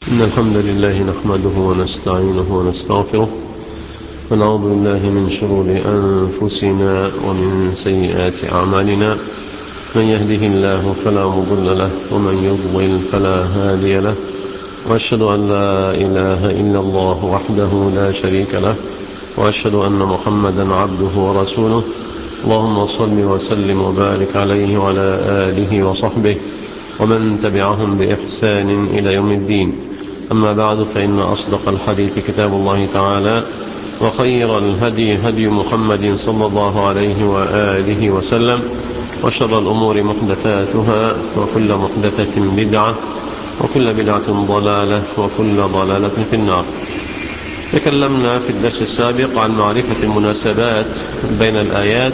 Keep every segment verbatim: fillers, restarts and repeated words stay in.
إن الحمد لله نحمده ونستعينه ونستغفره ونعوذ بالله من شرور أنفسنا ومن سيئات أعمالنا. من يهده الله فلا مضل له ومن يضلل فلا هادي له، وأشهد أن لا إله إلا الله وحده لا شريك له، وأشهد أن محمدا عبده ورسوله. اللهم صل وسلم وبارك عليه وعلى آله وصحبه ومن تبعهم بإحسان إلى يوم الدين. أما بعد، فإن أصدق الحديث كتاب الله تعالى، وخير الهدي هدي محمد صلى الله عليه وآله وسلم، وشر الأمور محدثاتها، وكل محدثة بدعة، وكل بدعة ضلالة، وكل ضلالة في النار. تكلمنا في الدرس السابق عن معرفة المناسبات بين الآيات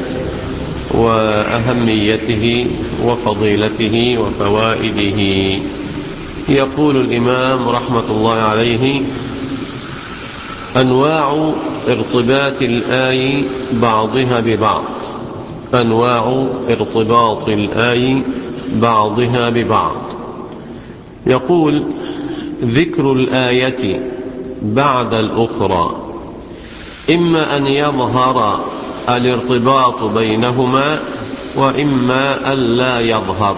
وأهميته وفضيلته وفوائده. يقول الإمام رحمة الله عليه: أنواع ارتباط الآي بعضها ببعض. أنواع ارتباط الآي بعضها ببعض. يقول: ذكر الآية بعد الأخرى إما أن يظهر الارتباط بينهما وإما أن لا يظهر.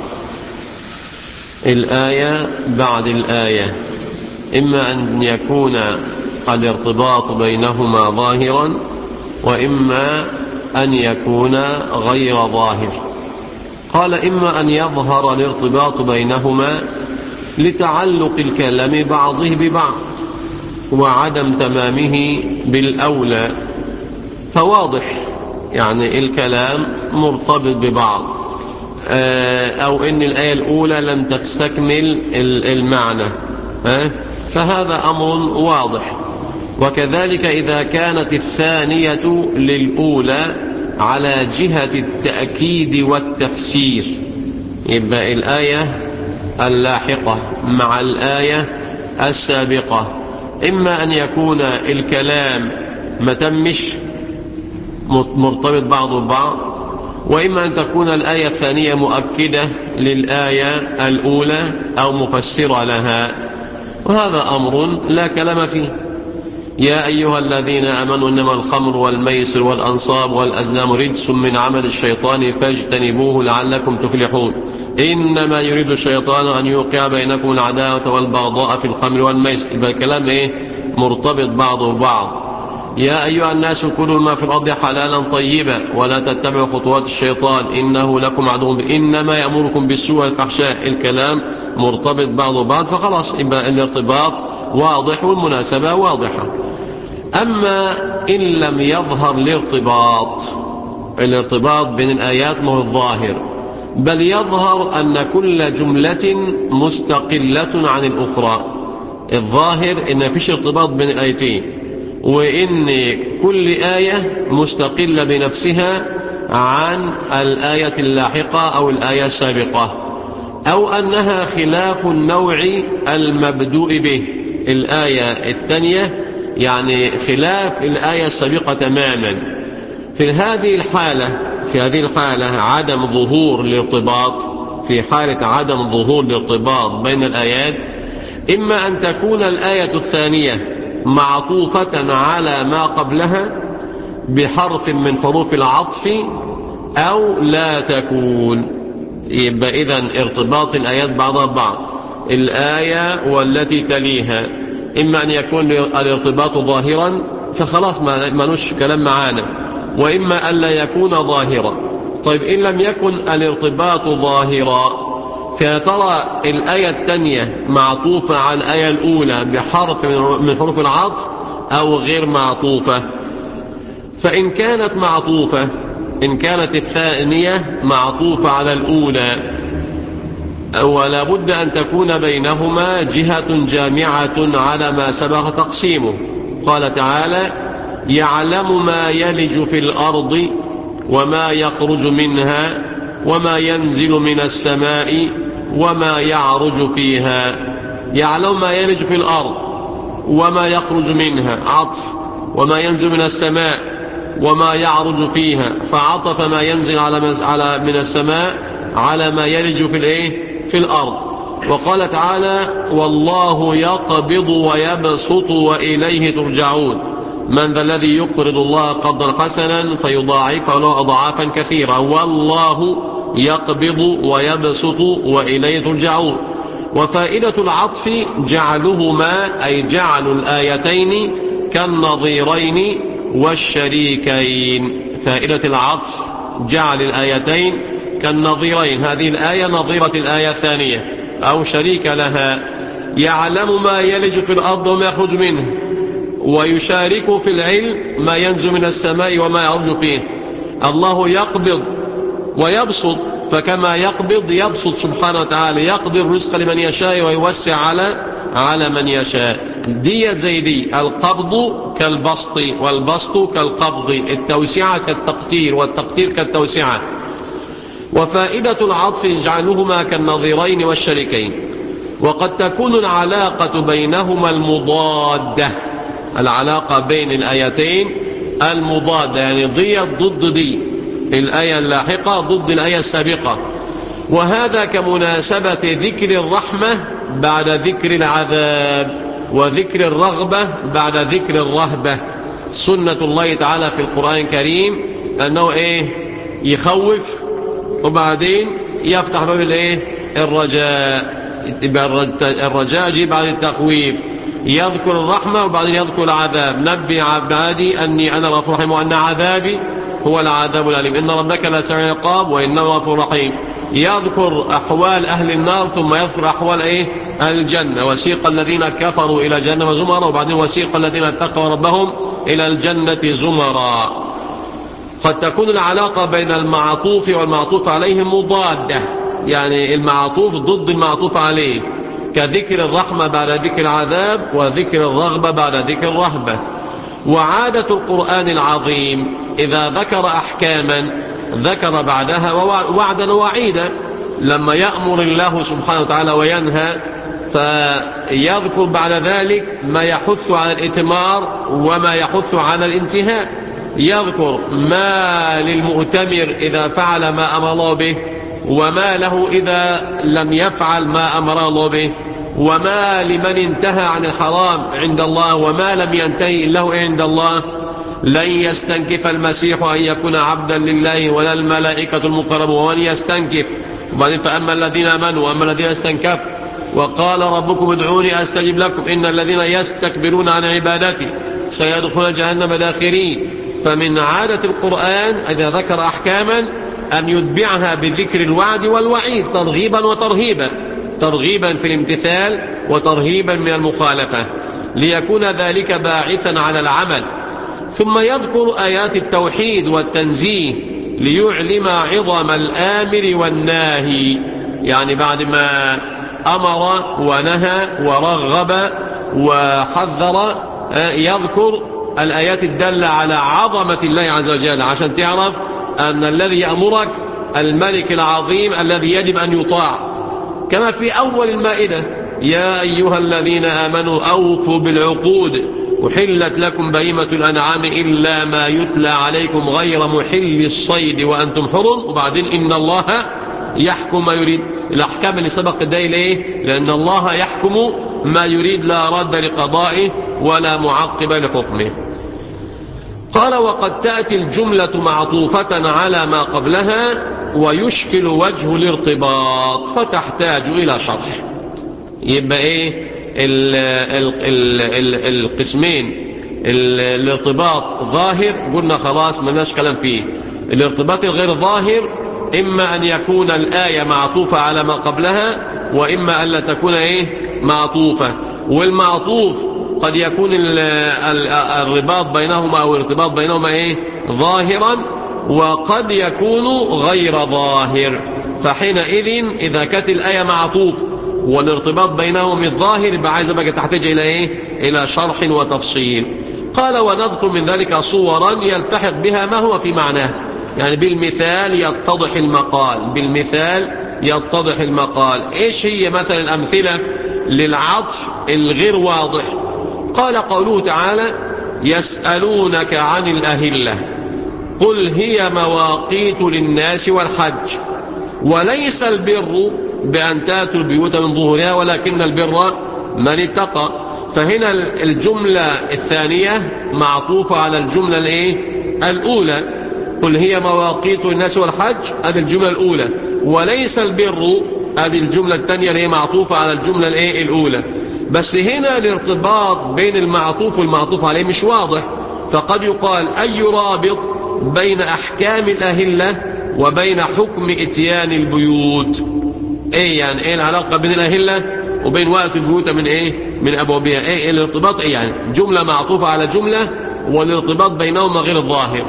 الآية بعد الآية إما أن يكون الارتباط بينهما ظاهرا وإما أن يكون غير ظاهر. قال: إما أن يظهر الارتباط بينهما لتعلق الكلام بعضه ببعض وعدم تمامه بالأولى، فواضح يعني الكلام مرتبط ببعض، أو إن الآية الأولى لم تستكمل المعنى، فهذا أمر واضح. وكذلك إذا كانت الثانية للأولى على جهة التأكيد والتفسير، يبقى الآية اللاحقة مع الآية السابقة إما أن يكون الكلام متمش مرتبط بعضه ببعض، وإما أن تكون الآية الثانية مؤكدة للآية الأولى أو مفسرة لها، وهذا أمر لا كلام فيه. يا أيها الذين آمنوا إنما الخمر والميسر والأنصاب والأزلام رجس من عمل الشيطان فاجتنبوه لعلكم تفلحون. إنما يريد الشيطان أن يوقع بينكم العداوة والبغضاء في الخمر والميسر. يبقى الكلام إيه؟ مرتبط بعضه ببعض. يا أيها الناس كلوا ما في الأرض حلالا طيبا ولا تتبعوا خطوات الشيطان إنه لكم عدو، إنما يأمركم بالسوء والفحشاء. الكلام مرتبط بعضه ببعض، فخلاص يبقى الارتباط واضح والمناسبة واضحة. أما إن لم يظهر الارتباط، الارتباط بين الآيات ما هو الظاهر، بل يظهر أن كل جملة مستقلة عن الأخرى. الظاهر إن فيش ارتباط بين الآيتين، وإن كل آية مستقلة بنفسها عن الآية اللاحقة أو الآية السابقة، أو أنها خلاف النوع المبدوء به. الآية الثانية يعني خلاف الآية السابقة تماما. في هذه الحالة في هذه الحالة عدم ظهور الارتباط، في حالة عدم ظهور الارتباط بين الآيات، إما أن تكون الآية الثانية معطوفة على ما قبلها بحرف من حروف العطف أو لا تكون. يبقى إذن ارتباط الآيات بعضها ببعض، الآية والتي تليها إما أن يكون الارتباط ظاهرا فخلاص ما نوش كلام معانا، وإما أن لا يكون ظاهرا. طيب إن لم يكن الارتباط ظاهرا، فترى الآية الثانية معطوفة على الآية الأولى بحرف من حروف العطف أو غير معطوفة. فإن كانت معطوفة، إن كانت الثانية معطوفة على الأولى، ولا بد أن تكون بينهما جهة جامعة على ما سبق تقسيمه. قال تعالى: يعلم ما يلج في الأرض وما يخرج منها وما ينزل من السماء وما يعرج فيها. يعلم ما يلج في الأرض وما يخرج منها عطف، وما ينزل من السماء وما يعرج فيها، فعطف ما ينزل على من السماء على ما يلج في الايه في الأرض. وقال تعالى والله يقبض ويبسط وإليه ترجعون من ذا الذي يقرض الله قرضا حسنا فيضاعفه له أضعافا كثيرة والله يقبض ويبسط وإليه ترجعون. وفائدة العطف جعلهما أي جعل الآيتين كالنظيرين والشريكين. فائدة العطف جعل الآيتين كالنظيرين، هذه الآية نظيرة الآية الثانية أو شريك لها. يعلم ما يلج في الأرض وما يخرج منه ويشارك في العلم ما ينزل من السماء وما يعرج فيه. الله يقبض ويبسط، فكما يقبض يبسط سبحانه وتعالى، يقبض الرزق لمن يشاء ويوسع على على من يشاء. دي زي دي، القبض كالبسط والبسط كالقبض، التوسعة كالتقتير والتقتير كالتوسعة. وفائدة العطف جعلهما كالنظيرين والشريكين. وقد تكون العلاقة بينهما المضادة، العلاقة بين الآيتين المضادة، يعني ضي ضد دي، الآية اللاحقة ضد الآية السابقة. وهذا كمناسبة ذكر الرحمة بعد ذكر العذاب وذكر الرغبة بعد ذكر الرهبة. سنة الله تعالى في القرآن الكريم أنه إيه يخوف وبعدين يفتح باب الإيه الرجاء، الرجاء يجي بعد التخويف، يذكر الرحمة وبعدين يذكر العذاب. نبي عبادي أني أنا غفور رحيم وأن عذابي هو العذاب الأليم إن ربك لا سريع العقاب وإنه غفور رحيم. يذكر أحوال أهل النار ثم يذكر أحوال إيه أهل الجنة. وسيق الذين كفروا إلى جهنم زمرا، وبعدين وسيق الذين اتقوا ربهم إلى الجنة زمرا. قد تكون العلاقة بين المعطوف والمعطوف عليه مضادة، يعني المعطوف ضد المعطوف عليه، كذكر الرحمة بعد ذكر العذاب وذكر الرغبة بعد ذكر الرهبة. وعادة القرآن العظيم إذا ذكر أحكاما ذكر بعدها وعدا ووعيدا. لما يأمر الله سبحانه وتعالى وينهى فيذكر بعد ذلك ما يحث على الإتمار وما يحث على الانتهاء. يذكر ما للمؤتمر إذا فعل ما أمر الله به، وما له إذا لم يفعل ما أمر الله به، وما لمن انتهى عن الحرام عند الله وما لم ينتهي له عند الله. لن يستنكف المسيح أن يكون عبدا لله ولا الملائكة المقربون ومن يستنكف. وبعدين فأما الذين آمنوا وأما الذين استنكفوا وقال ربكم ادعوني أستجب لكم إن الذين يستكبرون عن عبادتي سيدخلون جهنم داخرين. فمن عادة القرآن إذا ذكر أحكاما أن يتبعها بذكر الوعد والوعيد ترغيبا وترهيبا، ترغيبا في الامتثال وترهيبا من المخالفة، ليكون ذلك باعثا على العمل. ثم يذكر آيات التوحيد والتنزيه ليعلم عظم الآمر والناهي، يعني بعد ما أمر ونهى ورغب وحذر يذكر الآيات الدالة على عظمة الله عز وجل، عشان تعرف أن الذي يأمرك الملك العظيم الذي يجب أن يطاع. كما في أول المائدة يا أيها الذين آمنوا أوفوا بالعقود أحلت لكم بهيمة الأنعام إلا ما يتلى عليكم غير محل الصيد وأنتم حرم. وبعدين إن الله يحكم ما يريد. الأحكام اللي سبق الدليل إيه؟ لأن الله يحكم ما يريد لا رد لقضائه ولا معقب لحكمه. قال وقد تأتي الجملة معطوفة على ما قبلها ويشكل وجه الارتباط فتحتاج إلى شرح. يبقى إيه ال ال ال ال القسمين؟ الارتباط ظاهر قلنا خلاص ملناش كلام فيه. الارتباط الغير ظاهر إما أن يكون الآية معطوفة على ما قبلها وإما أن لا تكون إيه معطوفة. والمعطوف قد يكون الرباط بينهما أو الارتباط بينهما إيه ظاهرا وقد يكون غير ظاهر. فحينئذ إذا كانت الآية معطوف والارتباط بينهم الظاهر يبقى عايزة بقى تحتاج إلى إيه إلى شرح وتفصيل. قال ونذكر من ذلك صورا يلتحق بها ما هو في معناه، يعني بالمثال يتضح المقال، بالمثال يتضح المقال. إيش هي مثلا الأمثلة للعطف الغير واضح؟ قال قوله تعالى يسألونك عن الأهلة قل هي مواقيت للناس والحج وليس البر بأن تأتوا البيوت من ظهورها ولكن البر من اتقى. فهنا الجملة الثانية معطوفة على الجملة الايه الأولى، قل هي مواقيت الناس والحج، هذه الجملة الأولى، وليس البر، هذه الجملة الثانية اللي هي معطوفة على الجملة الايه الأولى. بس هنا الارتباط بين المعطوف والمعطوف عليه مش واضح، فقد يقال أي رابط بين أحكام الأهلة وبين حكم إتيان البيوت. ايه يعني ايه العلاقة بين الأهلة وبين وقت البيوت من ايه من أبوابها؟ ايه الارتباط؟ ايه يعني جملة معطوفة على جملة والارتباط بينهما غير الظاهر.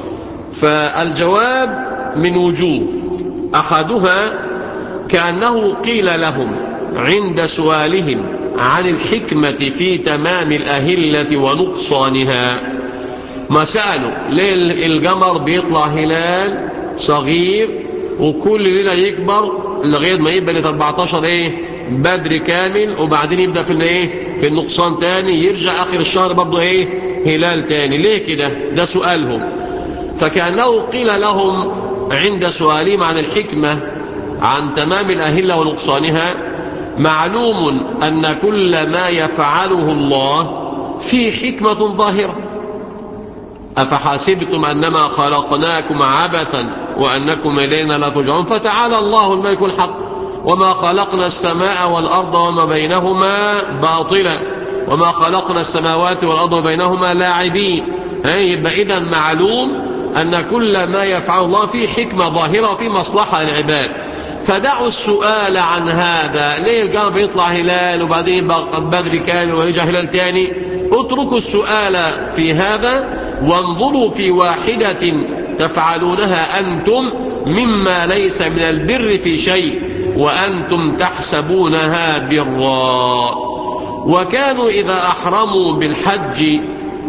فالجواب من وجوه، أحدها كأنه قيل لهم عند سؤالهم عن الحكمة في تمام الأهلة ونقصانها. ما سألوا ليه القمر بيطلع هلال صغير وكل ليلة يكبر لغاية ما يبقى ل أربعتاشر ايه بدر كامل، وبعدين يبدأ في الايه في النقصان تاني، يرجع آخر الشهر برضه ايه هلال تاني، ليه كده؟ ده سؤالهم. فكأنه قيل لهم عند سؤالهم عن الحكمة عن تمام الأهلة ونقصانها: معلوم أن كل ما يفعله الله فيه حكمة ظاهرة، أفحاسبتم أنما خلقناكم عبثا وأنكم إلينا لا ترجعون، فتعالى الله الملك الحق، وما خلقنا السماء والأرض وما بينهما باطلا وما خلقنا السماوات والأرض وما بينهما لاعبين. يبقى إذا معلوم أن كل ما يفعل الله فيه حكمة ظاهرة وفيه مصلحة للعباد. فدعوا السؤال عن هذا، ليه القمر بيطلع هلال وبعدين يبقى بدر كامل ويرجع هلال تاني؟ اتركوا السؤال في هذا وانظروا في واحدة تفعلونها أنتم مما ليس من البر في شيء وأنتم تحسبونها برا. وكانوا إذا أحرموا بالحج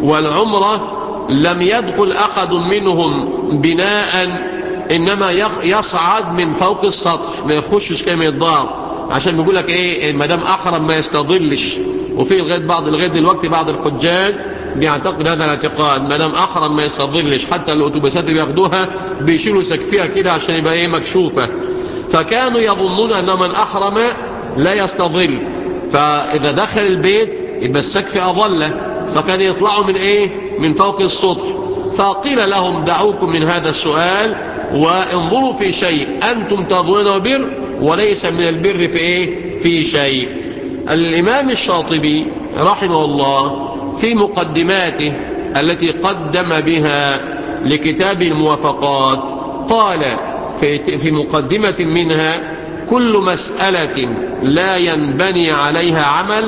والعمرة لم يدخل أحد منهم بناء، إنما يصعد من فوق السطح، ما يخشش كما يتضار، عشان بيقول لك إيه ما دام أحرم ما يستظلش. وفي لغاية بعض لغاية دلوقتي بعض الحجاج بيعتقد هذا الاعتقاد، ما دام أحرم ما يستظلش، حتى الأتوبيسات اللي بياخدوها بيشيلوا سقفها كده عشان يبقى إيه مكشوفة. فكانوا يظنون أن من أحرم لا يستظل، فإذا دخل البيت يبقى السقف أظله، فكان يطلعوا من إيه من فوق السطح. فقيل لهم دعوكم من هذا السؤال وانظروا في شيء أنتم تظنونه بر وليس من البر في إيه في شيء. الإمام الشاطبي رحمه الله في مقدماته التي قدم بها لكتاب الموافقات قال في, في مقدمة منها: كل مسألة لا ينبني عليها عمل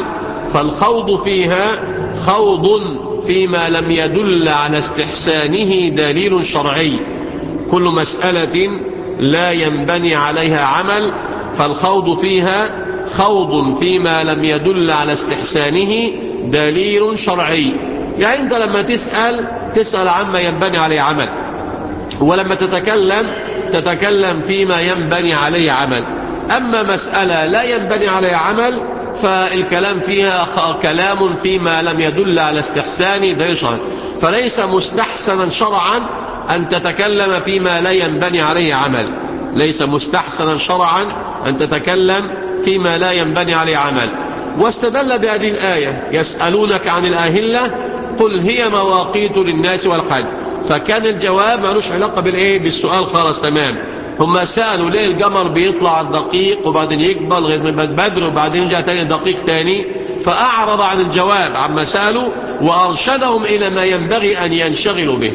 فالخوض فيها خوض فيما لم يدل على استحسانه دليل شرعي. كل مسألة لا ينبني عليها عمل فالخوض فيها خوض فيما لم يدل على استحسانه دليل شرعي. يعني أنت لما تسأل تسأل عما ينبني عليه عمل، ولما تتكلم تتكلم فيما ينبني عليه عمل. أما مسألة لا ينبني عليه عمل فالكلام فيها كلام فيما لم يدل على استحسان دليل شرعي. فليس مستحسنا شرعا أن تتكلم فيما لا ينبني عليه عمل، ليس مستحسنا شرعا أن تتكلم فيما لا ينبني عليه عمل. واستدل بهذه الآية: يسألونك عن الأهلة قل هي مواقيت للناس والحج. فكان الجواب مالوش علاقة بالإيه بالسؤال خالص تمام. هم سألوا ليه القمر بيطلع دقيق وبعدين يكبر لغاية ما يبقى بدر وبعدين يرجع تاني دقيق تاني، فأعرض عن الجواب عما سألوا وأرشدهم إلى ما ينبغي أن ينشغلوا به.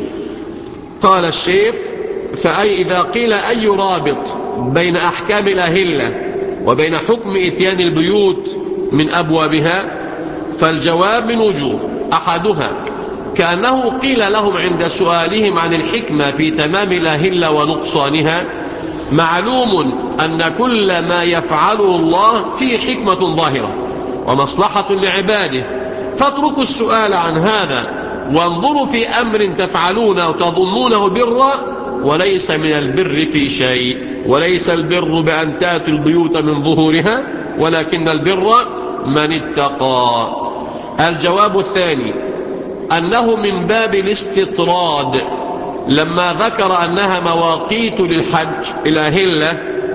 قال الشيخ: فأي إذا قيل أي رابط بين أحكام الأهلة وبين حكم إتيان البيوت من أبوابها، فالجواب من وجوه، أحدها كأنه قيل لهم عند سؤالهم عن الحكمة في تمام الأهلة ونقصانها: معلوم أن كل ما يفعله الله فيه حكمة ظاهرة ومصلحة لعباده، فاتركوا السؤال عن هذا وانظروا في أمر تفعلونه وتظنونه برا وليس من البر في شيء. وليس البر بأن تأتوا البيوت من ظهورها ولكن البر من اتقى. الجواب الثاني أنه من باب الاستطراد، لما ذكر أنها مواقيت للحج الأهلة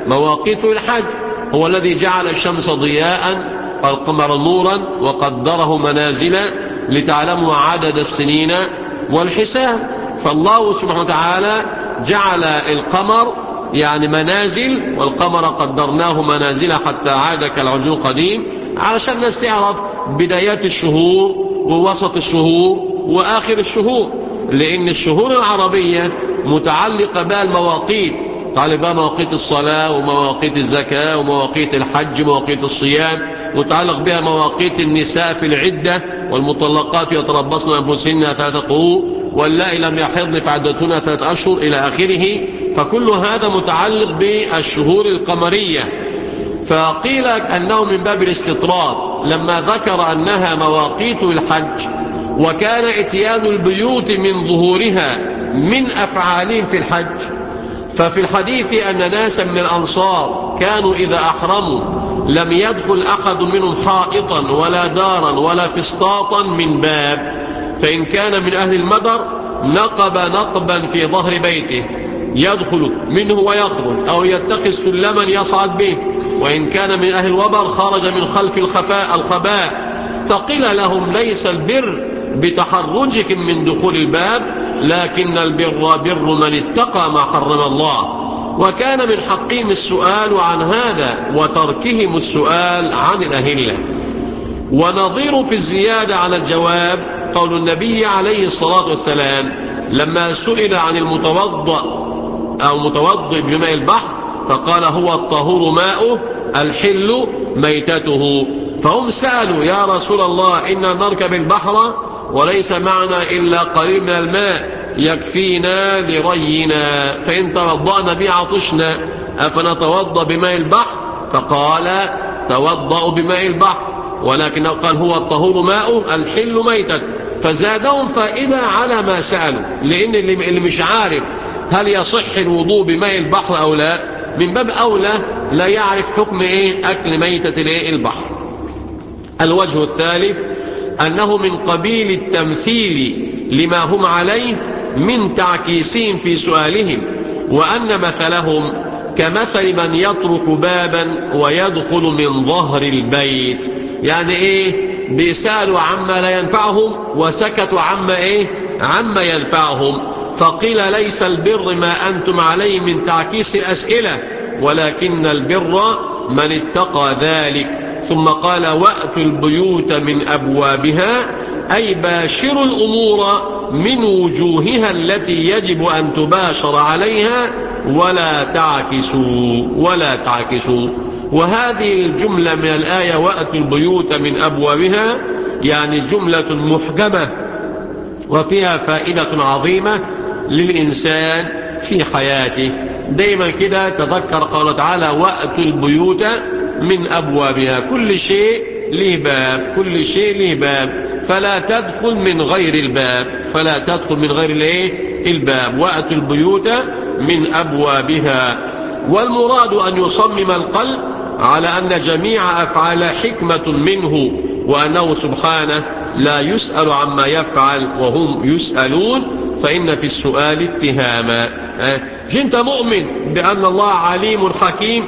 مواقيت الحج. هو الذي جعل الشمس ضياء والقمر نورا وقدره منازل لتعلموا عدد السنين والحساب. فالله سبحانه وتعالى جعل القمر يعني منازل، والقمر قدرناه منازل حتى عاد كالعرجون القديم، علشان الناس تعرف بدايات الشهور ووسط الشهور وآخر الشهور، لأن الشهور العربية متعلقة بها المواقيت، متعلقة بها مواقيت الصلاة ومواقيت الزكاة ومواقيت الحج ومواقيت الصيام، متعلق بها مواقيت النساء في العدة، والمطلقات يتربصن أنفسهن ثلاثة قروء، واللائي لم يحضن فعدتهن ثلاثة أشهر إلى آخره. فكل هذا متعلق بالشهور القمرية. فقيل أنه من باب الاستطراد لما ذكر أنها مواقيت الحج، وكان اتيان البيوت من ظهورها من أفعالهم في الحج. ففي الحديث أن ناسا من الأنصار كانوا إذا أحرموا لم يدخل أحد منهم حائطا ولا دارا ولا فسطاطا من باب، فإن كان من أهل المدر نقب نقبا في ظهر بيته يدخل منه ويخرج، أو يتخذ سلما يصعد به، وإن كان من أهل الوبر خرج من خلف الخفاء الخباء. فقيل لهم ليس البر بتحرجكم من دخول الباب، لكن البر بر من اتقى ما حرم الله. وكان من حقهم السؤال عن هذا وتركهم السؤال عن الأهلة. ونظير في الزيادة على الجواب قول النبي عليه الصلاة والسلام لما سئل عن المتوضأ أو متوضئ بماء البحر فقال هو الطهور ماؤه الحل ميتته. فهم سألوا يا رسول الله إنا نركب البحر وليس معنا إلا قليل من الماء يكفينا لرينا، فإن توضأنا به عطشنا أفنتوضأ بماء البحر؟ فقال توضأوا بماء البحر، ولكنه قال هو الطهور ماؤه الحل ميتته. فزادهم فائدة على ما سألوا، لأن اللي مش عارف هل يصح الوضوء بماء البحر أو لا، من باب أولى لا يعرف حكم إيه أكل ميتة الإيه البحر. الوجه الثالث أنه من قبيل التمثيل لما هم عليه من تعكيسهم في سؤالهم، وأن مثلهم كمثل من يترك بابا ويدخل من ظهر البيت. يعني إيه؟ بيسألوا عما لا ينفعهم وسكتوا عما إيه؟ عما ينفعهم. فقيل ليس البر ما أنتم عليه من تعكيس الأسئلة، ولكن البر من اتقى ذلك. ثم قال وأتوا البيوت من أبوابها، أي باشروا الأمور من وجوهها التي يجب أن تباشر عليها ولا تعكسوا ولا تعكسوا. وهذه الجملة من الآية وأتوا البيوت من أبوابها يعني جملة محكمة وفيها فائدة عظيمة للإنسان في حياته. دايما كده تذكر قال تعالى وأتوا البيوت من أبوابها، كل شيء له باب، كل شيء له باب، فلا تدخل من غير الباب، فلا تدخل من غير الايه الباب. وأتوا البيوت من أبوابها. والمراد أن يصمم القلب على أن جميع أفعال حكمة منه، وأنه سبحانه لا يسأل عما يفعل وهم يسألون، فإن في السؤال اتهاما. أنت مؤمن بأن الله عليم حكيم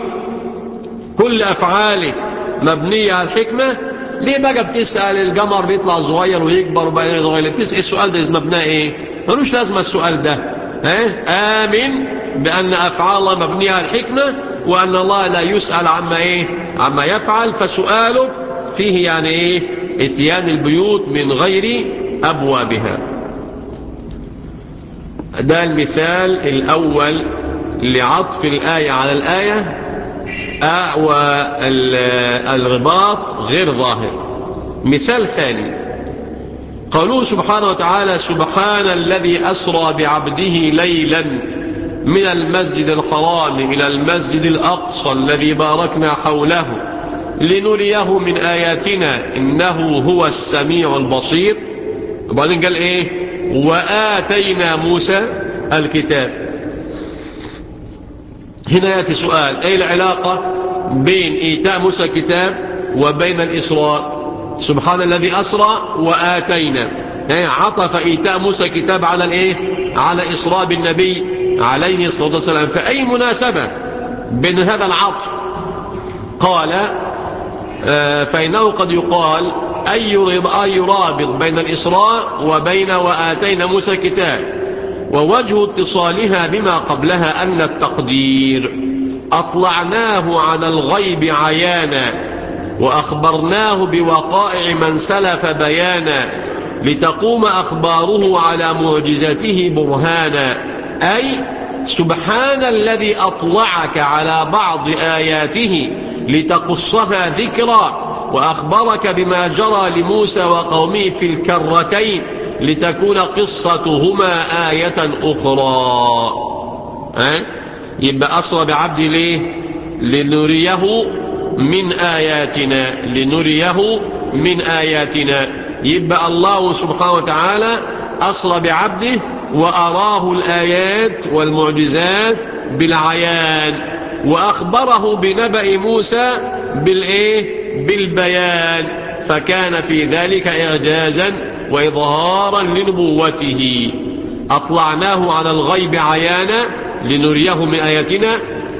كل أفعاله مبنية على الحكمة، ليه بقى بتسأل القمر بيطلع صغير ويكبر وبعدين صغير؟ بتسأل السؤال ده مبناه ايه؟ ملوش لازمة السؤال ده. اه؟ آمن بأن أفعال الله مبنية على الحكمة، وأن الله لا يسأل عما ايه عما يفعل. فسؤالك فيه يعني ايه اتيان البيوت من غير أبوابها. ده المثال الأول لعطف الآية على الآية، آه والرباط غير ظاهر. مثال ثاني قوله سبحانه وتعالى سبحان الذي أسرى بعبده ليلا من المسجد الحرام إلى المسجد الأقصى الذي باركنا حوله لنريه من آياتنا إنه هو السميع البصير. وبعدين قال إيه وآتينا موسى الكتاب. هنا يأتي سؤال أي العلاقة بين إيتاء موسى الكتاب وبين الإسراء؟ سبحان الذي أسرى وآتينا، عطف إيتاء موسى الكتاب على الإيه على إسراء بالنبي عليه الصلاة والسلام. فأي مناسبة بين هذا العطف. قال آه فإنه قد يقال أي رابط بين الإسراء وبين وآتينا موسى الكتاب، ووجه اتصالها بما قبلها أن التقدير أطلعناه على الغيب عيانا وأخبرناه بوقائع من سلف بيانا لتقوم أخباره على معجزته برهانا، أي سبحان الذي أطلعك على بعض آياته لتقصها ذكرا وأخبرك بما جرى لموسى وقومه في الكرتين لتكون قصتهما آية أخرى. أه؟ يبقى أسرى بعبد ليه؟ لنريه من آياتنا، لنريه من آياتنا. يبقى الله سبحانه وتعالى أسرى بعبده وأراه الآيات والمعجزات بالعيان، وأخبره بنبأ موسى بالإيه؟ بالبيان، فكان في ذلك إعجازا وإظهارا لنبوته. أطلعناه على الغيب عيانا لنريه من آياتنا،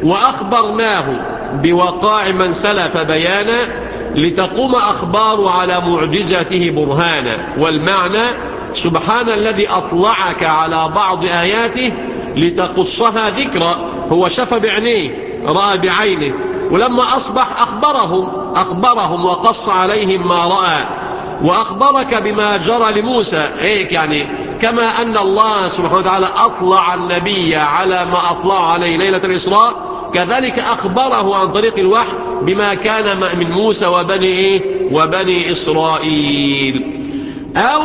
وأخبرناه بوقاع من سلف بيانا لتقوم أخبار على معجزته برهانا. والمعنى سبحان الذي أطلعك على بعض آياته لتقصها ذكرى. هو شاف بعينيه، رأى بعينه، ولما أصبح أخبرهم أخبرهم وقص عليهم ما رأى، وأخبرك بما جرى لموسى. إيه يعني كما أن الله سبحانه وتعالى أطلع النبي على ما أطلع عليه ليلة الإسراء، كذلك أخبره عن طريق الوحي بما كان من موسى وبني إيه؟ وبني إسرائيل. أو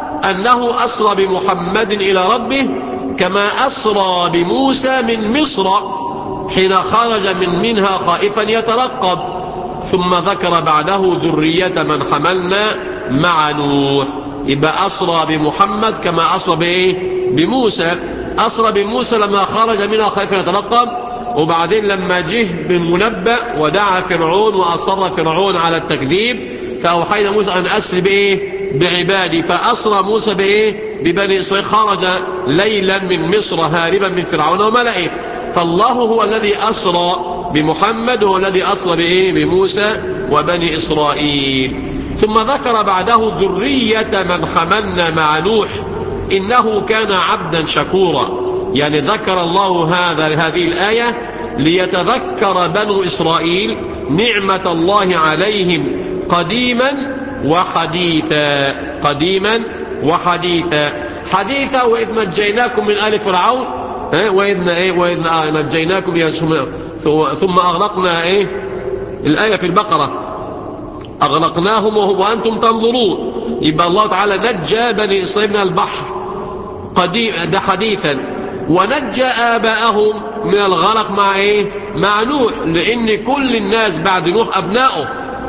أنه أسرى بمحمد إلى ربه كما أسرى بموسى من مصر حين خرج من منها خائفا يترقب، ثم ذكر بعده ذرية من حملنا مع نوح. يبقى أسرى بمحمد كما أسرى بإيه؟ بموسى. أسرى بموسى لما خرج منها خائفا يترقب، وبعدين لما جه بالمنبأ ودعا فرعون وأصر فرعون على التكذيب فأوحينا موسى أن أسر بإيه؟ بعبادي. فأسرى موسى بإيه؟ ببني إسرائيل. خرج ليلا من مصر هاربا من فرعون وملئه. فالله هو الذي أسرى بمحمد، هو الذي أسرى بإيه؟ بموسى وبني إسرائيل. ثم ذكر بعده ذرية من حملنا مع نوح إنه كان عبدا شكورا. يعني ذكر الله هذا هذه الآية ليتذكر بنو إسرائيل نعمة الله عليهم قديما وحديثا. قديما وحديثا. حديثا وإذ نجيناكم من آل فرعون، وإذ إيه؟ وإذ نجيناكم ثم أغرقنا إيه؟ الآية في البقرة أغرقناهم وأنتم تنظرون. يبقى الله تعالى نجى بني إسرائيل من البحر قديم، ده حديثا، ونجى آباءهم من الغرق مع إيه؟ مع نوح، لأن كل الناس بعد نوح أبنائه،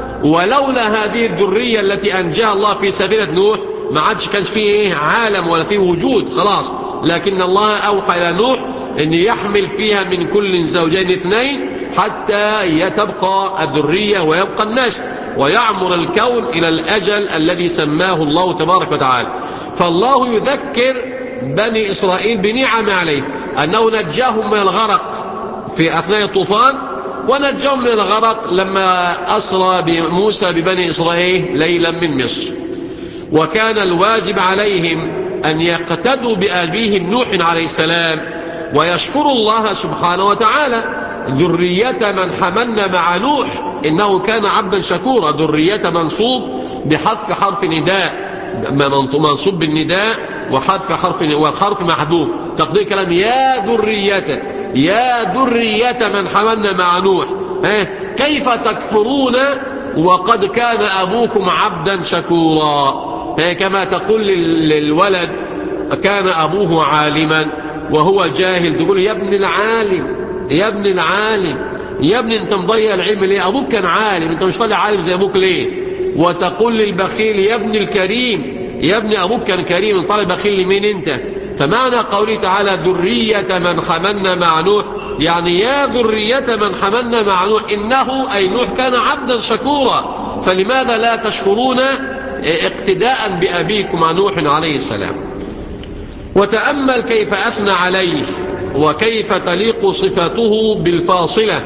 ولولا هذه الذرية التي أنجاها الله في سفينة نوح ما عادش كان فيه إيه؟ عالم ولا فيه وجود خلاص. لكن الله أوحى إلى نوح أن يحمل فيها من كل زوجين اثنين حتى يتبقى الذرية ويبقى النسل ويعمر الكون إلى الأجل الذي سماه الله تبارك وتعالى. فالله يذكر بني إسرائيل بنعم عليه أنه نجاهم من الغرق في أثناء الطوفان، ونجاهم من الغرق لما أسرى بموسى ببني إسرائيل ليلا من مصر. وكان الواجب عليهم أن يقتدوا بأبيهم نوح عليه السلام ويشكروا الله سبحانه وتعالى. ذرية من حملنا مع نوح إنه كان عبدا شكورا. ذرية منصوب بحذف حرف نداء، منصوب بالنداء وحذف حرف والحرف محذوف. تقدير كلام يا ذرية، يا ذرية من حملنا مع نوح. كيف تكفرون وقد كان أبوكم عبدا شكورا؟ كما تقول للولد كان أبوه عالما وهو جاهل، تقول يا ابن العالم، يا ابن العالم، يا ابن انت مضيع العلم ليه؟ أبوك كان عالم، انت مش طالع عالم زي أبوك ليه؟ وتقول للبخيل يا ابن الكريم، يا ابن أبوك كان كريم، انت طالع بخيل لمين انت؟ فمعنى قوله تعالى ذرية من حملنا مع نوح يعني يا ذرية من حملنا مع نوح إنه أي نوح كان عبدا شكورا. فلماذا لا تشكرون اقتداء بأبيكم نوح عليه السلام؟ وتأمل كيف أثنى عليه وكيف تليق صفته بالفاصلة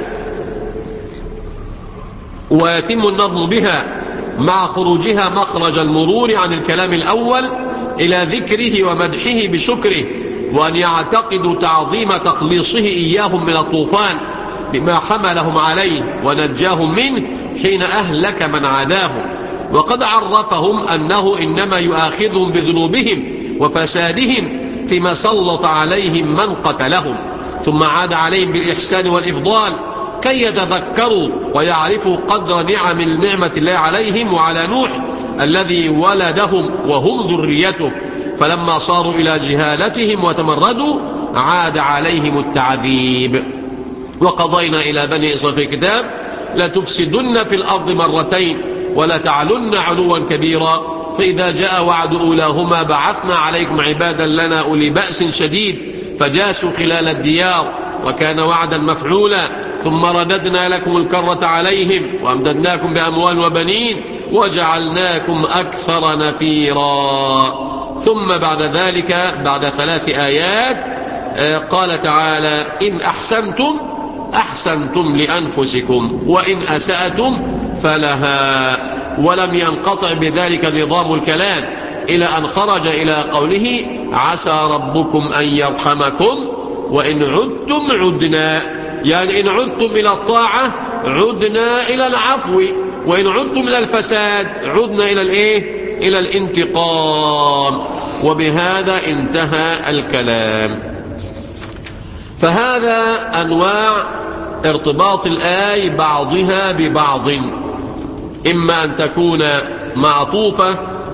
ويتم النظم بها مع خروجها مخرج المرور عن الكلام الأول إلى ذكره ومدحه بشكره، وأن يعتقدوا تعظيم تخليصه إياهم من الطوفان بما حملهم عليه ونجاهم منه حين أهلك من عاداهم. وقد عرفهم أنه إنما يؤاخذهم بذنوبهم وفسادهم فيما سلط عليهم من قتلهم، ثم عاد عليهم بالإحسان والإفضال كي يتذكروا ويعرفوا قدر نعم النعمة الله عليهم وعلى نوح الذي ولدهم وهم ذريته، فلما صاروا إلى جهالتهم وتمردوا عاد عليهم التعذيب. وقضينا إلى بني إسرائيل في الكتاب لتفسدن في الأرض مرتين ولتعلن علوا كبيرا، فإذا جاء وعد أولاهما بعثنا عليكم عبادا لنا أولي بأس شديد فجاسوا خلال الديار وكان وعدا مفعولا، ثم رددنا لكم الكرة عليهم وأمددناكم بأموال وبنين وجعلناكم أكثر نفيرا. ثم بعد ذلك بعد ثلاث آيات قال تعالى: إن أحسنتم أحسنتم لأنفسكم وإن أسأتم فلها. ولم ينقطع بذلك نظام الكلام إلى أن خرج إلى قوله: عسى ربكم أن يرحمكم وإن عدتم عدنا، يعني إن عدتم إلى الطاعة عدنا إلى العفو، وإن عدتم إلى الفساد عدنا إلى الإيه؟ إلى الانتقام. وبهذا انتهى الكلام. فهذا أنواع ارتباط الآي بعضها ببعض، إما أن تكون معطوفة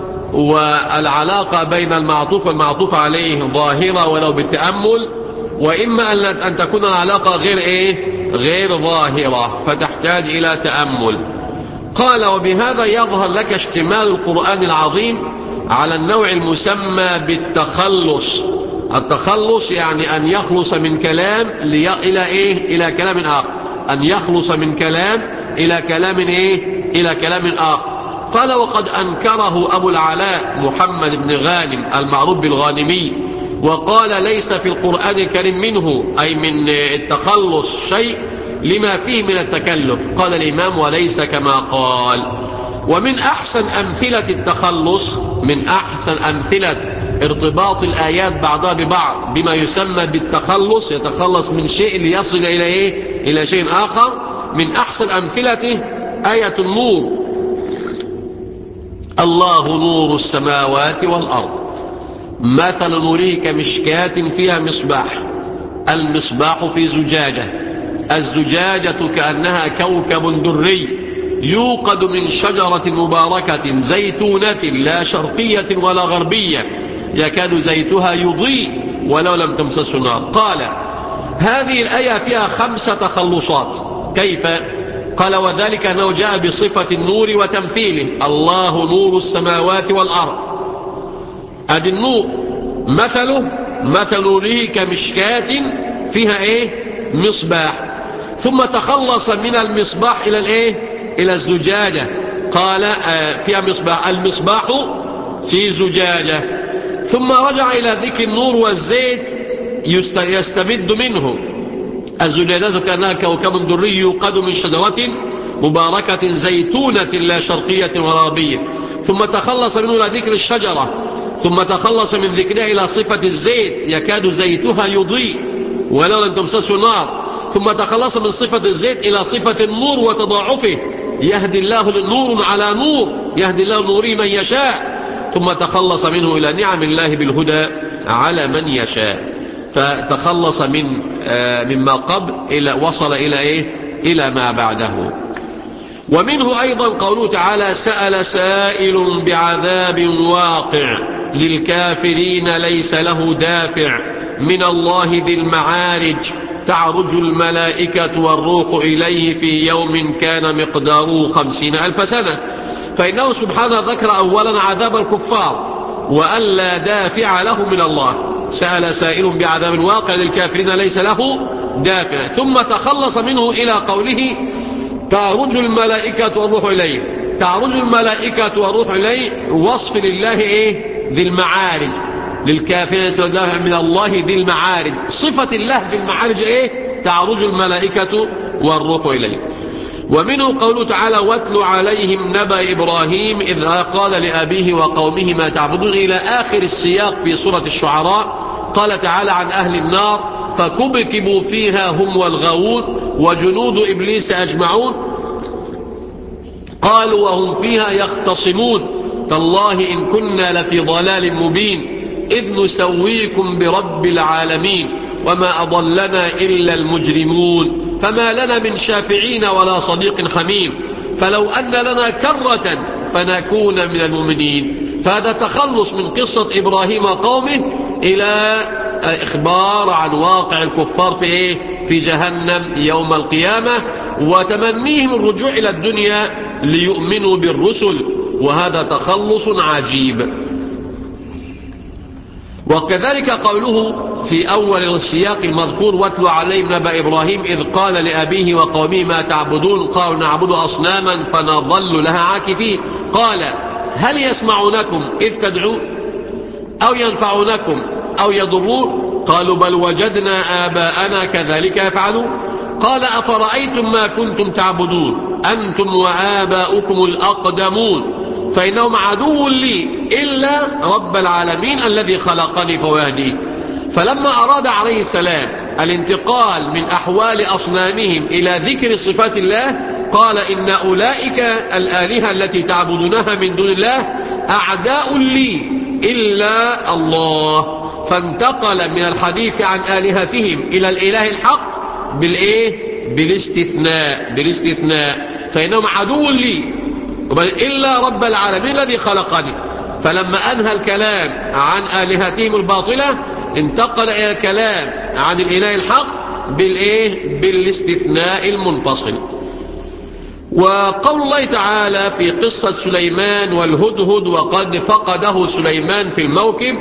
والعلاقة بين المعطوف والمعطوف عليه ظاهرة ولو بالتأمل، وإما أن تكون العلاقة غير إيه؟ غير ظاهرة فتحتاج إلى تأمل. قال: وبهذا يظهر لك اشتمال القرآن العظيم على النوع المسمى بالتخلص. التخلص يعني أن يخلص من كلام إلى إيه؟ إلى كلام آخر، أن يخلص من كلام إلى كلام إيه؟ إلى كلام آخر. قال: وقد أنكره أبو العلاء محمد بن غانم المعروف بالغانمي، وقال: ليس في القرآن الكريم منه أي من التخلص شيء لما فيه من التكلف. قال الإمام: وليس كما قال. ومن أحسن أمثلة التخلص، من أحسن أمثلة ارتباط الآيات بعضها ببعض بما يسمى بالتخلص، يتخلص من شيء ليصل إلى إيه؟ إلى شيء آخر. من أحسن أمثلته آية النور: الله نور السماوات والأرض مثل نوره كمشكاة فيها مصباح، المصباح في زجاجة، الزجاجة كأنها كوكب دري يوقد من شجرة مباركة زيتونة لا شرقية ولا غربية يكاد زيتها يضيء ولو لم تمسسه نار. قال: هذه الآية فيها خمس تخلصات. كيف؟ قال: وذلك أنه جاء بصفة النور وتمثيله، الله نور السماوات والأرض. أدي النور مثله مثل نوره كمشكاة فيها إيه؟ مصباح. ثم تخلص من المصباح إلى الإيه؟ إلى الزجاجة. قال: آه فيها مصباح، المصباح في زجاجة. ثم رجع إلى ذكر النور والزيت يستمد منه. الزجاجة كأنها كوكب دري يوقد من شجرة مباركة زيتونة لا شرقية ولا غربية. ثم تخلص منه إلى ذكر الشجرة، ثم تخلص من ذكرها إلى صفة الزيت يكاد زيتها يضيء ولو لم تمسسه نار. ثم تخلص من صفة الزيت إلى صفة النور وتضاعفه، يهدي الله نور على نور، يهدي الله نوره من يشاء. ثم تخلص منه إلى نعم الله بالهدى على من يشاء. فتخلص من آه مما قبل إلى وصل إلى إيه؟ إلى ما بعده. ومنه أيضا قوله تعالى: سأل سائل بعذاب واقع للكافرين ليس له دافع من الله ذي المعارج تعرج الملائكة والروح إليه في يوم كان مقداره خمسين ألف سنة. فإنه سبحانه ذكر أولا عذاب الكفار وأن لا دافع له من الله. سأل سائل بعذاب واقع للكافرين ليس له دافع، ثم تخلص منه إلى قوله: تعرج الملائكة والروح إليه. تعرج الملائكة والروح إليه وصف لله إيه؟ ذي المعارج. للكافرين ليس له دافع من الله ذي المعارج. صفة الله ذي المعارج إيه؟ تعرج الملائكة والروح إليه. ومنه قوله تعالى واتل عليهم نبأ إبراهيم إذ قال لأبيه وقومه ما تعبدون إلى آخر السياق في سورة الشعراء. قال تعالى عن أهل النار فكبكبوا فيها هم والغاوون وجنود إبليس أجمعون قالوا وهم فيها يختصمون تالله إن كنا لفي ضلال مبين إذ نسويكم برب العالمين وما أضلنا إلا المجرمون فما لنا من شافعين ولا صديق حميم فلو أن لنا كرة فنكون من المؤمنين. فهذا تخلص من قصة إبراهيم وقومه إلى إخبار عن واقع الكفار في إيه؟ في جهنم يوم القيامة وتمنيهم الرجوع إلى الدنيا ليؤمنوا بالرسل، وهذا تخلص عجيب. وكذلك قوله في أول السياق المذكور واتل عليهم نبأ إبراهيم إذ قال لأبيه وقومه ما تعبدون قالوا نعبد أصناما فنظل لها عاكفين قال هل يسمعونكم إذ تدعون أو ينفعونكم أو يضرون قالوا بل وجدنا آباءنا كذلك يفعلون قال أفرأيتم ما كنتم تعبدون أنتم وآباؤكم الأقدمون فإنهم عدو لي إلا رب العالمين الذي خلقني فهو يهدين. فلما أراد عليه السلام الانتقال من أحوال أصنامهم إلى ذكر صفات الله قال إن أولئك الآلهة التي تعبدونها من دون الله أعداء لي إلا الله. فانتقل من الحديث عن آلهتهم إلى الإله الحق بالإيه؟ بالاستثناء بالاستثناء فإنهم عدو لي إلا رب العالمين الذي خلقني. فلما أنهى الكلام عن آلهتهم الباطلة انتقل إلى الكلام عن الإله الحق بالإيه؟ بالاستثناء المنفصل. وقول الله تعالى في قصة سليمان والهدهد وقد فقده سليمان في الموكب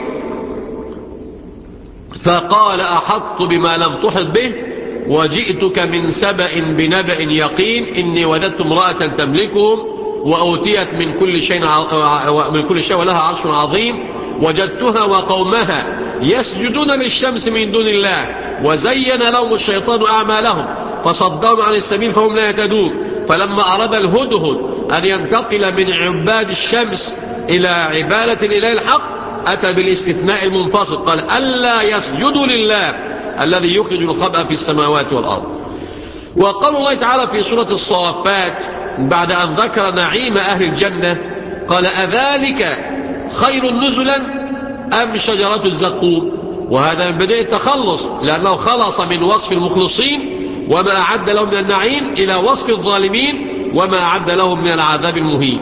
فقال أحط بما لم تحط به وجئتك من سبأ بنبأ يقين إني وجدت امرأة تملكهم وأوتيت من كل شيء من كل شيء ولها عرش عظيم وجدتها وقومها يسجدون للشمس من دون الله وزين لهم الشيطان أعمالهم فصدهم عن السبيل فهم لا يهتدون. فلما أراد الهدهد أن ينتقل من عباد الشمس إلى عبادة الإله الحق أتى بالاستثناء المنفصل قال ألا يسجدوا لله الذي يخرج الخبأ في السماوات والأرض. وقال الله تعالى في سورة الصافات بعد أن ذكر نعيم أهل الجنة قال أذلك خير نزلا أم شجرة الزقوم. وهذا من بداية التخلص لأنه خلص من وصف المخلصين وما أعد لهم من النعيم إلى وصف الظالمين وما أعد لهم من العذاب المهين.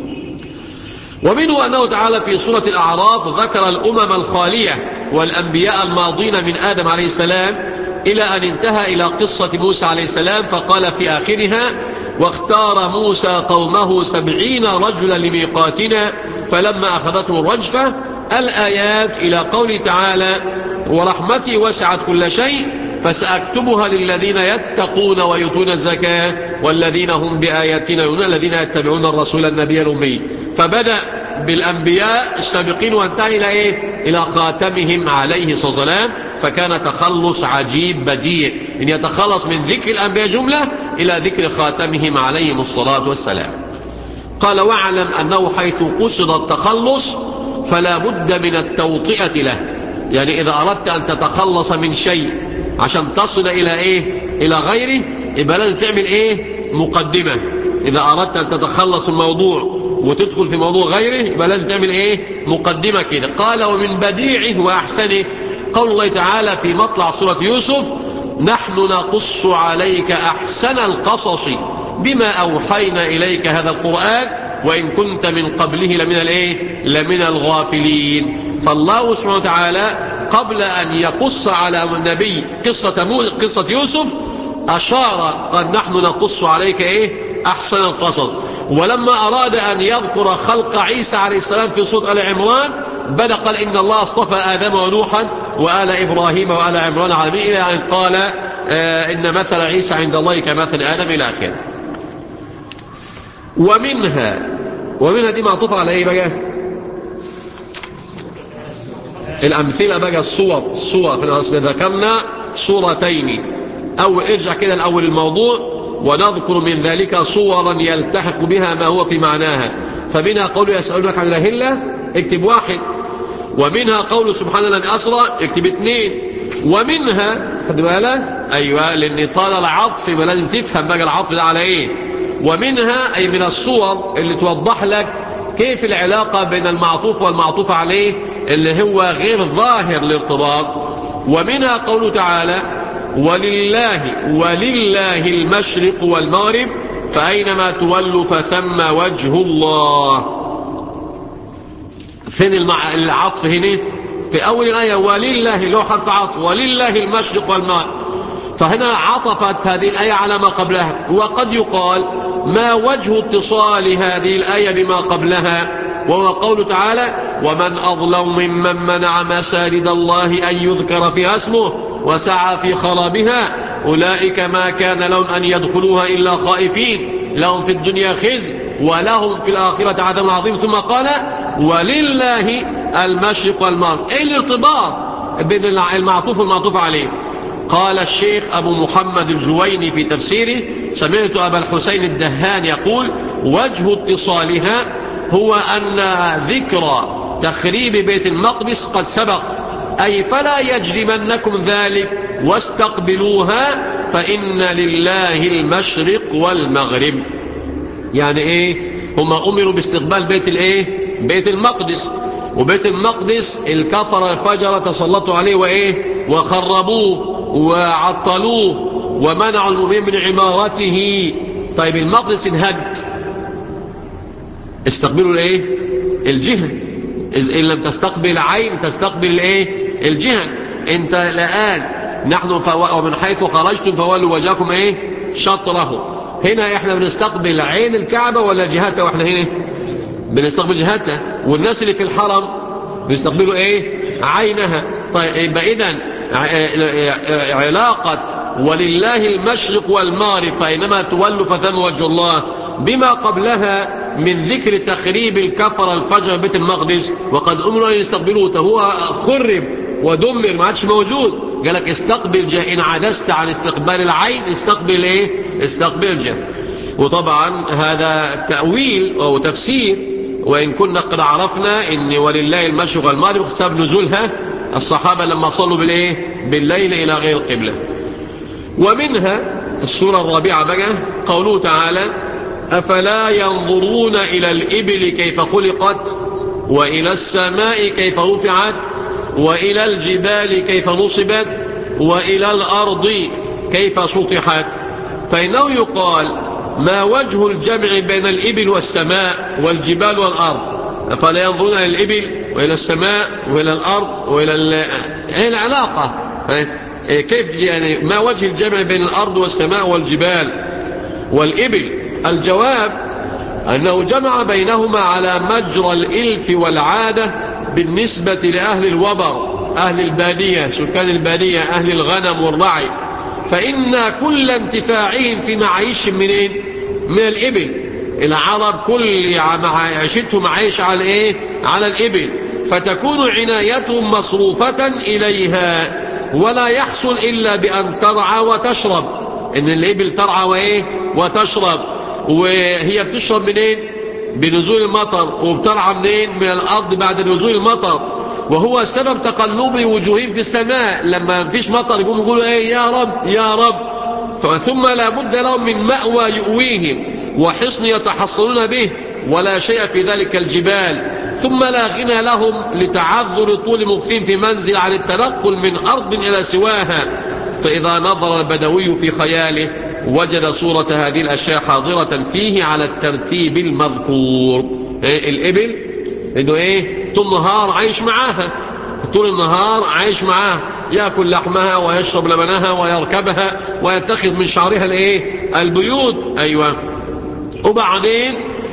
ومنه أنه تعالى في سورة الأعراف ذكر الأمم الخالية والأنبياء الماضين من آدم عليه السلام إلى أن انتهى إلى قصة موسى عليه السلام فقال في آخرها واختار موسى قومه سبعين رجلا لميقاتنا فلما أخذتهم الرجفة الآيات إلى قول تعالى ورحمتي وسعت كل شيء فسأكتبها للذين يتقون ويؤتون الزكاة والذين هم بآياتنا يؤمنون الذين يتبعون الرسول النبي الأمي. فبدأ بالأنبياء السابقين وانتهى إلى إيه؟ إلى خاتمهم عليه الصلاة والسلام. فكان تخلص عجيب بديع إن يتخلص من ذكر الأنبياء جملة إلى ذكر خاتمهم عليهم الصلاة والسلام. قال واعلم أنه حيث قصد التخلص فلا بد من التوطئة له. يعني إذا أردت أن تتخلص من شيء عشان تصل إلى إيه؟ إلى غيره يبقى لازم تعمل إيه؟ مقدمة. إذا أردت أن تتخلص من موضوع وتدخل في موضوع غيره يبقى لازم تعمل إيه؟ مقدمة كده. قال ومن بديعه وأحسنه قول الله تعالى في مطلع سورة يوسف نحن نقص عليك أحسن القصص بما أوحينا إليك هذا القرآن وإن كنت من قبله لمن الإيه؟ لمن الغافلين. فالله سبحانه وتعالى قبل أن يقص على النبي قصة, قصة يوسف أشار قال نحن نقص عليك إيه؟ أحسن القصص. ولما أراد أن يذكر خلق عيسى عليه السلام في سورة آل عمران بدأ قال إن الله اصطفى آدم ونوحا وآل إبراهيم وآل عمران العالمين إلى أن قال آه إن مثل عيسى عند الله كمثل آدم إلى آخره. ومنها ومنها دي معطوفة على إيه بقى؟ الأمثلة بقى الصور الصور ذكرنا صورتين، أو ارجع كده الأول الموضوع ونذكر من ذلك صورا يلتحق بها ما هو في معناها. فمنها قول يسألونك عن الأهلة اكتب واحد، ومنها قول سبحان الذي أسرى اكتب اثنين، ومنها خد بالك أيوة لأن طال العطف يبقى لازم تفهم بقى العطف ده على إيه. ومنها أي من الصور اللي توضح لك كيف العلاقة بين المعطوف والمعطوف عليه اللي هو غير ظاهر الارتباط. ومنها قوله تعالى ولله ولله المشرق والمغرب فأينما تولوا فثم وجه الله. فين المع... العطف هنا في أول الآية ولله له حرف عطف ولله المشرق والمغرب، فهنا عطفت هذه الآية على ما قبلها. وقد يقال ما وجه اتصال هذه الآية بما قبلها، وهو قوله تعالى ومن أظلم ممن منع مساجد الله أن يذكر فيها اسمه وسعى في خرابها أولئك ما كان لهم أن يدخلوها إلا خائفين لهم في الدنيا خزي ولهم في الآخرة عذاب عظيم. ثم قال ولله المشرق والمغرب. ايه الارتباط بين المعطوف والمعطوف عليه؟ قال الشيخ أبو محمد الجويني في تفسيره سمعت أبا الحسين الدهان يقول وجه اتصالها هو أن ذكر تخريب بيت المقدس قد سبق، أي فلا يجرمنكم ذلك واستقبلوها فإن لله المشرق والمغرب. يعني إيه؟ هم أمروا باستقبال بيت الإيه؟ بيت المقدس، وبيت المقدس الكفر الفجر تسلطوا عليه وإيه؟ وخربوه وعطلوه ومنعوا المؤمنين من عمارته. طيب المقدس انهد، استقبلوا الايه؟ الجهة. إن لم تستقبل عين تستقبل الايه؟ الجهة. انت الآن نحن ومن حيث خرجتم فولوا وجهكم ايه؟ شطره. هنا احنا بنستقبل عين الكعبة ولا جهتها؟ واحنا هنا بنستقبل جهتها، والناس اللي في الحرم بيستقبلوا ايه؟ عينها. طيب اذا علاقة ولله المشرق والمغرب فإنما تولوا فثم وجه الله بما قبلها من ذكر تخريب الكفر الفجر بيت المقدس، وقد أمروا أن يستقبلوه هو خرب ودمر ما عادش موجود. قالك استقبل جاء، إن عدست عن استقبال العين استقبل إيه؟ استقبل جاء. وطبعا هذا تأويل أو تفسير، وإن كنا قد عرفنا إن ولله المشرق والمغرب بسبب نزولها الصحابة لما صلوا بالإيه؟ بالليل إلى غير القبلة. ومنها السورة الرابعة بقى قوله تعالى أفلا ينظرون إلى الإبل كيف خلقت وإلى السماء كيف رفعت وإلى الجبال كيف نصبت وإلى الأرض كيف سطحت. فإنه يقال ما وجه الجمع بين الإبل والسماء والجبال والأرض؟ أفلا ينظرون إلى الإبل وإلى السماء وإلى الأرض وإلى ال... ايه العلاقة؟ كيف يعني ما وجه الجمع بين الأرض والسماء والجبال والإبل؟ الجواب أنه جمع بينهما على مجرى الإلف والعادة بالنسبة لأهل الوبر أهل البادية سكان البادية أهل الغنم والرعي، فإن كل انتفاعهم في معيش من إيه؟ من الإبل. العرب كل عيشتهم عايش على إيه؟ على الإبل، فتكون عنايتهم مصروفة إليها ولا يحصل إلا بأن ترعى وتشرب. إن الإبل ترعى وإيه؟ وتشرب. وهي بتشرب منين؟ بنزول المطر، وبترعى منين؟ من الأرض بعد نزول المطر. وهو سبب تقلب وجوههم في السماء، لما فيش مطر يقوموا يقولوا ايه؟ يا رب يا رب. ثم لا بد لهم من مأوى يؤويهم وحصن يتحصنون به، ولا شيء في ذلك الجبال. ثم لا غنى لهم لتعذر طول مقيم في منزل عن التنقل من أرض إلى سواها. فإذا نظر البدوي في خياله وجد صورة هذه الأشياء حاضرة فيه على الترتيب المذكور. إيه الإبل؟ إنه إيه؟ طول النهار عايش معاها، طول النهار عايش معاها، يأكل لحمها ويشرب لبنها ويركبها ويتخذ من شعرها الإيه؟ البيوت. أيوة. وبعدين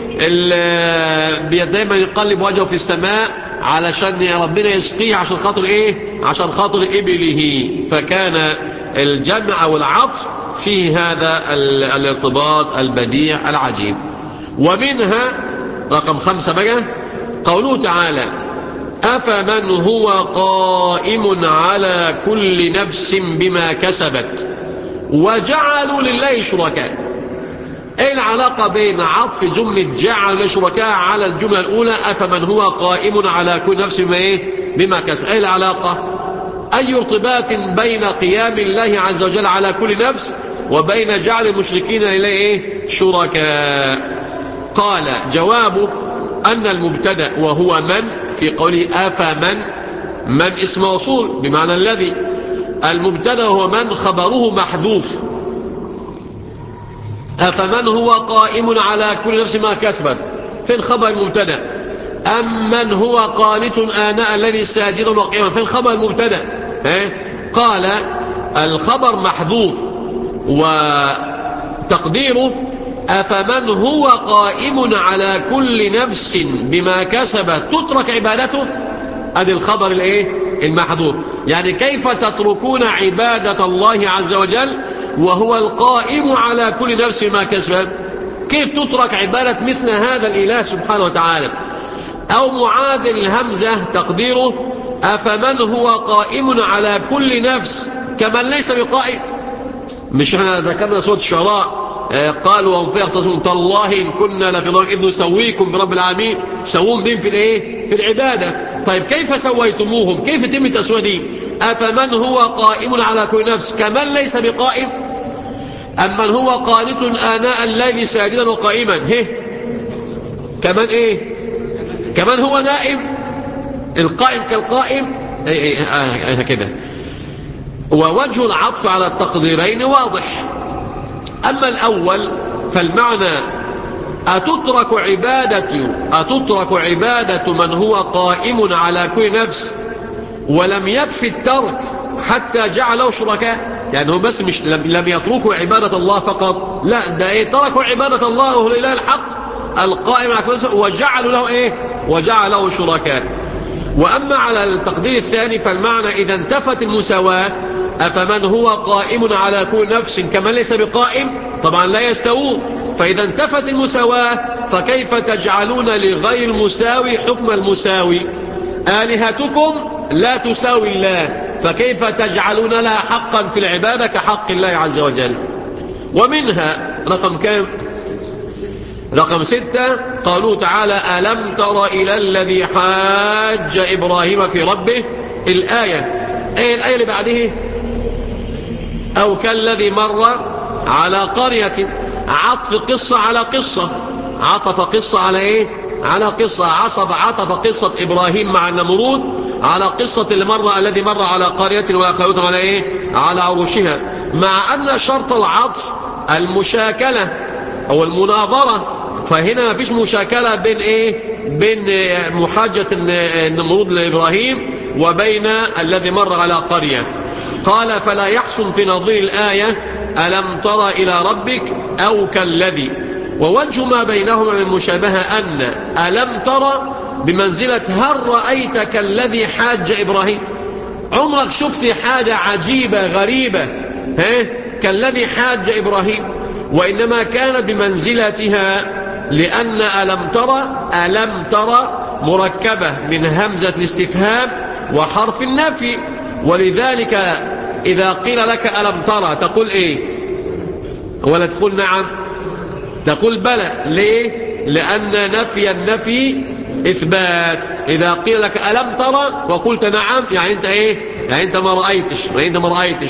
دايما يقلب وجهه في السماء علشان ربنا يسقيه عشان خاطر إيه؟ عشان خاطر إبله. فكان الجمع أو العطف في هذا الارتباط البديع العجيب. ومنها رقم خمسة بقى قوله تعالى أفمن هو قائم على كل نفس بما كسبت وجعلوا لله شركاء. ايه العلاقة بين عطف جملة جعلوا لله شركاء على الجملة الأولى أفمن هو قائم على كل نفس بما, إيه؟ بما كسبت؟ ايه العلاقة؟ أي ارتباط بين قيام الله عز وجل على كل نفس وبين جعل المشركين لله إيه؟ شركاء؟ قال جوابه أن المبتدأ وهو من في قوله أفمن، من اسم موصول بمعنى الذي، المبتدأ هو من خبره محذوف. أفمن هو قائم على كل نفس ما كسبت، في الخبر المبتدأ. أم من هو قانت آناء الليل ساجدا وقياما، في الخبر المبتدأ. قال الخبر محذوف وتقديره أفمن هو قائم على كل نفس بما كسبت تترك عبادته، هذا الخبر الايه المحذوف. يعني كيف تتركون عبادة الله عز وجل وهو القائم على كل نفس بما كسبت؟ كيف تترك عبادة مثل هذا الإله سبحانه وتعالى؟ أو معادل الهمزة تقديره أفمن هو قائم على كل نفس كمن ليس بقائم. مش احنا ذكرنا سورة الشعراء قالوا وهم فيها يختصمون تالله إن كنا لفي ضلال إذ نسويكم برب العالمين، سوون بهم في الايه في العبادة. طيب كيف سويتموهم؟ كيف يتم التسوية دي؟ أفمن هو قائم على كل نفس كمن ليس بقائم، أم من هو قانت آناء الليل ساجدا وقائما، هه كمن ايه كمن هو نائم، القائم كالقائم ايه ايه اه كده. ووجه العطف على التقديرين واضح. أما الأول فالمعنى أتترك عبادة أتترك عبادة من هو قائم على كل نفس ولم يكفي الترك حتى جعله شركاء. يعني هم بس مش لم يتركوا عبادة الله فقط، لا ده ايه تركوا عبادة الله وهو الإله الحق القائم على كل نفس وجعلوا له ايه وجعله شركاء. وأما على التقدير الثاني فالمعنى إذا انتفت المساواة أفمن هو قائم على كل نفس كمن ليس بقائم، طبعا لا يستوون. فإذا انتفت المساواة فكيف تجعلون لغير المساوي حكم المساوي؟ آلهتكم لا تساوي الله، فكيف تجعلون لها حقا في العبادة كحق الله عز وجل؟ ومنها رقم كام؟ رقم ستة قالوا تعالى ألم تر إلى الذي حاج إبراهيم في ربه، الآية أي الآية اللي بعده أو كالذي مر على قرية، عطف قصة على قصة، عطف قصة على إيه على قصة، عصب عطف قصة إبراهيم مع النمرود على قصة اللي مر الذي مر على قرية وأخذتهم على إيه على عروشها، مع أن شرط العطف المشاكلة أو المناظرة، فهنا ما فيش مشاكلة بين إيه بين محاجة النمرود لإبراهيم وبين الذي مر على قرية. قال فلا يحسن في نظير الآية ألم تر إلى ربك أو كالذي. ووجه ما بينهما من مشابهة أن ألم تر بمنزلة هل رأيت كالذي حاج إبراهيم؟ عمرك شفت حاجة عجيبة غريبة ها كالذي حاج إبراهيم؟ وإنما كانت بمنزلتها لأن ألم ترى ألم ترى مركبة من همزة الاستفهام وحرف النفي، ولذلك إذا قيل لك ألم ترى تقول إيه ولا تقول نعم؟ تقول بلى. ليه؟ لأن نفي النفي إثبات. إذا قيل لك ألم ترى وقلت نعم يعني أنت إيه يعني أنت ما رأيتش يعني أنت ما رأيتش.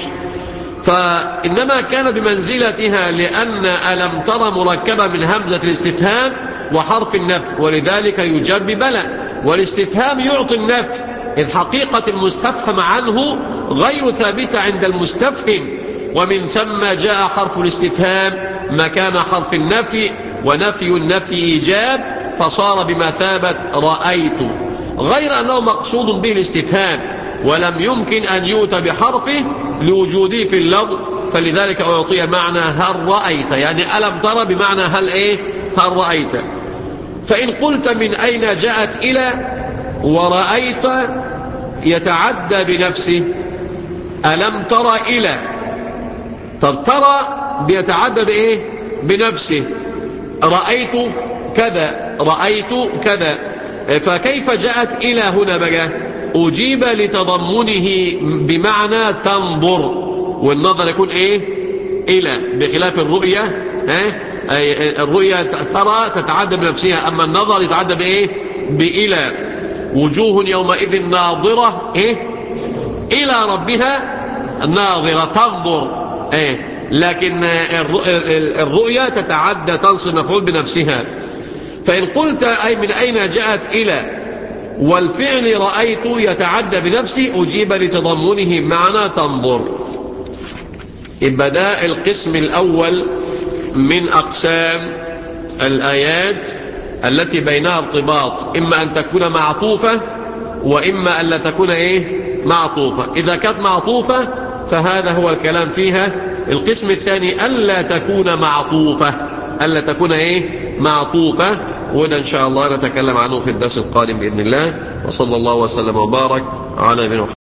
فإنما كان بمنزلتها لأن ألم ترى مركبة من همزة الاستفهام وحرف النفي، ولذلك يجاب بلى. والاستفهام يعطي النفي إذ حقيقة المستفهم عنه غير ثابتة عند المستفهم، ومن ثم جاء حرف الاستفهام مكان حرف النفي، ونفي النفي إيجاب فصار بمثابة رأيت، غير أنه مقصود به الاستفهام ولم يمكن أن يؤتى بحرفه لوجوده في اللفظ، فلذلك أعطي معنى هل رأيت، يعني ألم ترى بمعنى هل إيه هل رأيت. فإن قلت من أين جاءت إلى ورأيت يتعدى بنفسه، ألم ترى إلى، طب ترى بيتعدى بإيه بنفسه، رأيت كذا رأيت كذا. فكيف جاءت إلى هنا بقى؟ أجيب لتضمنه بمعنى تنظر، والنظر يكون إيه؟ إلى، بخلاف الرؤية. الرؤية ترى تتعدى بنفسها، أما النظر يتعدى بإيه؟ بإلى. وجوه يومئذ ناظرة إيه؟ إلى ربها ناظرة، تنظر. إيه؟ لكن الرؤية تتعدى تنصب مفعول بنفسها. فإن قلت أي من أين جاءت إلى والفعل رأيت يتعدى بنفسه، أجيب لتضمنه معنى تنظر. يبقى ده القسم الأول من أقسام الآيات التي بينها ارتباط، إما أن تكون معطوفة وإما أن لا تكون إيه؟ معطوفة. إذا كانت معطوفة فهذا هو الكلام فيها. القسم الثاني ألا تكون معطوفة، ألا تكون إيه؟ معطوفة، وده إن شاء الله نتكلم عنه في الدرس القادم بإذن الله. وصلى الله وسلم وبارك على نبينا محمد.